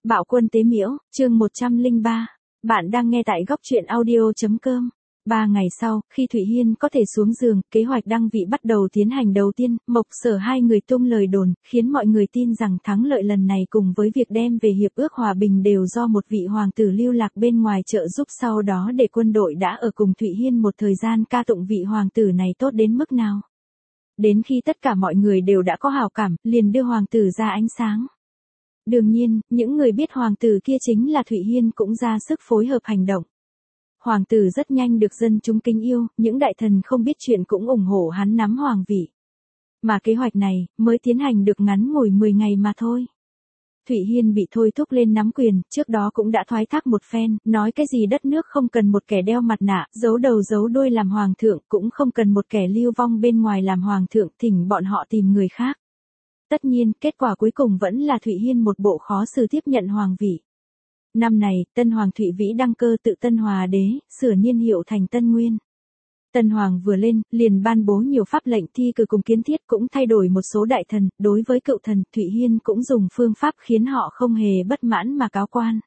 Bạo quân tế miễu, chương 103. Bạn đang nghe tại góc truyện audio.com. 3 ngày sau, khi Thụy Hiên có thể xuống giường, kế hoạch đăng vị bắt đầu tiến hành đầu tiên, Mộc Sở hai người tung lời đồn, khiến mọi người tin rằng thắng lợi lần này cùng với việc đem về hiệp ước hòa bình đều do một vị hoàng tử lưu lạc bên ngoài trợ giúp, sau đó để quân đội đã ở cùng Thụy Hiên một thời gian ca tụng vị hoàng tử này tốt đến mức nào. Đến khi tất cả mọi người đều đã có hảo cảm, liền đưa hoàng tử ra ánh sáng. Đương nhiên, những người biết hoàng tử kia chính là Thụy Hiên cũng ra sức phối hợp hành động. Hoàng tử rất nhanh được dân chúng kính yêu, những đại thần không biết chuyện cũng ủng hộ hắn nắm hoàng vị. Mà kế hoạch này, mới tiến hành được ngắn ngủi 10 ngày mà thôi. Thụy Hiên bị thôi thúc lên nắm quyền, trước đó cũng đã thoái thác một phen, nói cái gì đất nước không cần một kẻ đeo mặt nạ, giấu đầu giấu đuôi làm hoàng thượng, cũng không cần một kẻ lưu vong bên ngoài làm hoàng thượng, thỉnh bọn họ tìm người khác. Tất nhiên, kết quả cuối cùng vẫn là Thụy Hiên một bộ khó xử tiếp nhận hoàng vị. Năm này, Tân Hoàng Thụy Vĩ đăng cơ tự Tân Hòa Đế, sửa niên hiệu thành Tân Nguyên. Tân Hoàng vừa lên, liền ban bố nhiều pháp lệnh thi cử cùng kiến thiết, cũng thay đổi một số đại thần, đối với cựu thần, Thụy Hiên cũng dùng phương pháp khiến họ không hề bất mãn mà cáo quan.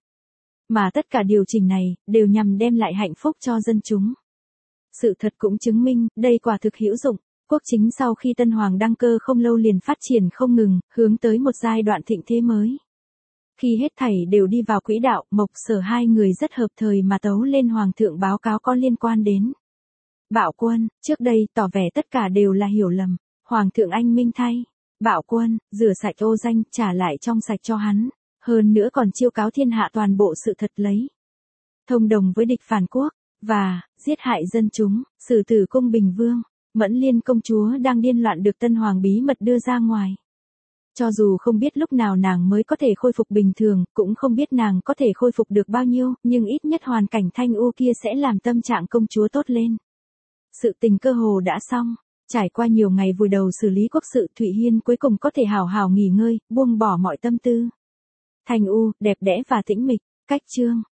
Mà tất cả điều chỉnh này, đều nhằm đem lại hạnh phúc cho dân chúng. Sự thật cũng chứng minh, đây quả thực hữu dụng. Quốc chính sau khi Tân Hoàng đăng cơ không lâu liền phát triển không ngừng, hướng tới một giai đoạn thịnh thế mới. Khi hết thảy đều đi vào quỹ đạo, Mộc Sở hai người rất hợp thời mà tấu lên hoàng thượng báo cáo có liên quan đến Bạo quân, trước đây tỏ vẻ tất cả đều là hiểu lầm, hoàng thượng anh minh thay. Bạo quân, rửa sạch ô danh, trả lại trong sạch cho hắn, hơn nữa còn chiêu cáo thiên hạ toàn bộ sự thật lấy. Thông đồng với địch phản quốc, và giết hại dân chúng, xử tử cung Bình Vương. Mẫn Liên công chúa đang điên loạn được Tân Hoàng bí mật đưa ra ngoài. Cho dù không biết lúc nào nàng mới có thể khôi phục bình thường, cũng không biết nàng có thể khôi phục được bao nhiêu, nhưng ít nhất hoàn cảnh thanh u kia sẽ làm tâm trạng công chúa tốt lên. Sự tình cơ hồ đã xong, trải qua nhiều ngày vùi đầu xử lý quốc sự, Thụy Hiên cuối cùng có thể hào hào nghỉ ngơi, buông bỏ mọi tâm tư. Thanh u, đẹp đẽ và tĩnh mịch, cách chương.